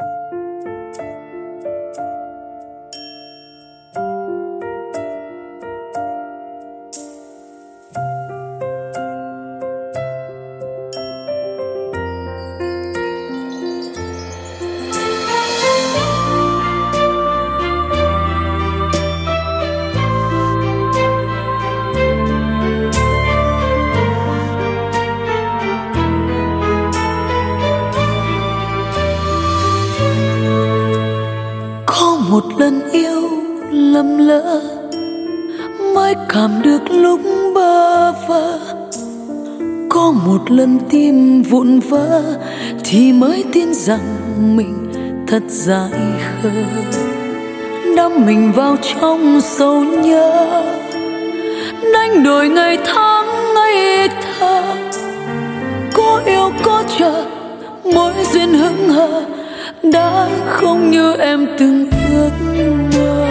Một lần yêu lầm lỡ mới cảm được lúc bơ vơ, có một lần tim vụn vỡ thì mới tin rằng mình thật dại khờ, đắm mình vào trong sâu nhớ, đánh đổi ngày tháng ngây thơ, có yêu có chờ mối duyên hững hờ đã không như em từng ước mơ.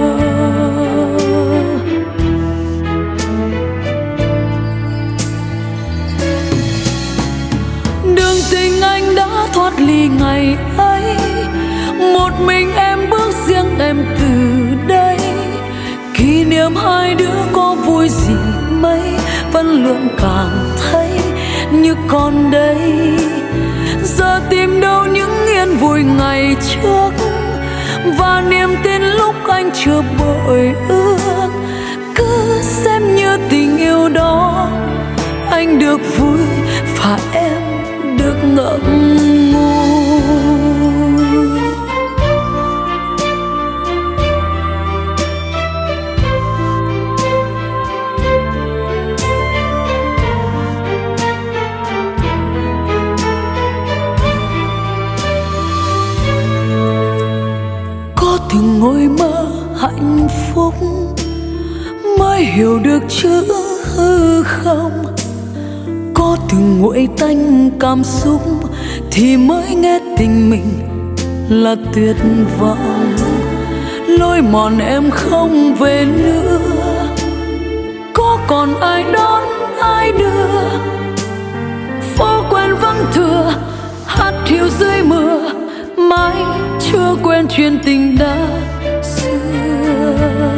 Đường tình anh đã thoát ly ngày ấy, một mình em bước riêng em từ đây. Kỷ niệm hai đứa có vui gì mấy, vẫn luôn cảm thấy như còn đây. Giờ tìm đâu những yên vui ngày trước, và niềm tin lúc anh chưa bội ước. Cứ xem như tình yêu đó, anh được vui và em được ngậm ngùi. Từng ngồi mơ hạnh phúc mới hiểu được chữ hư không, có từng nguội tanh cảm xúc thì mới nghe tình mình là tuyệt vọng. Lối mòn em không về nữa, có còn ai đón ai đưa, phố quen vắng thưa hát hiu dưới mưa, mãi chưa quên chuyện tình đã xưa.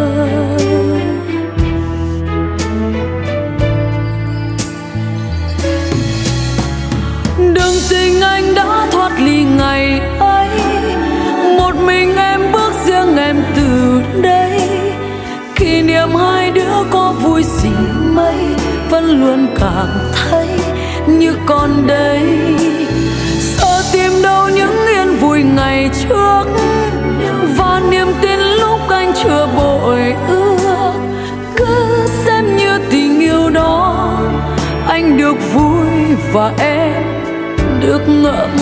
Đường tình anh đã thoát ly ngày ấy, một mình em bước riêng em từ đây. Kỷ niệm hai đứa có vui gì mấy, vẫn luôn cảm thấy như còn đây. Sợ tìm đâu những yên vui ngày trước, và niềm tin lúc anh chưa bội ước. Cứ xem như tình yêu đó, anh được vui và em được ngậm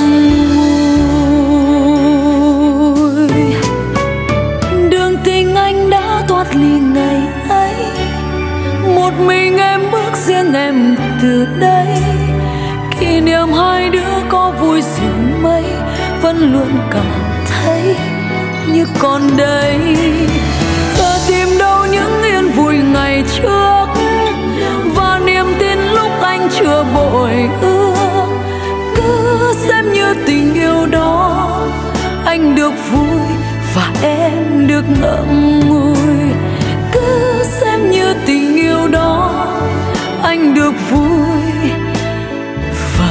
ngùi. Đường tình anh đã thoát ly ngày ấy, một mình em bước riêng em từ đây. Kỷ niệm hai đứa có vui gì mấy, vẫn luôn cảm thấy như còn đây. Giờ tìm đâu những yên vui ngày trước, và niềm tin lúc anh chưa bội ước. Cứ xem như tình yêu đó, anh được vui và em được ngậm ngùi. Cứ xem như tình yêu đó, anh được vui và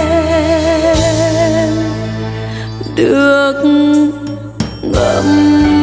em được ngậm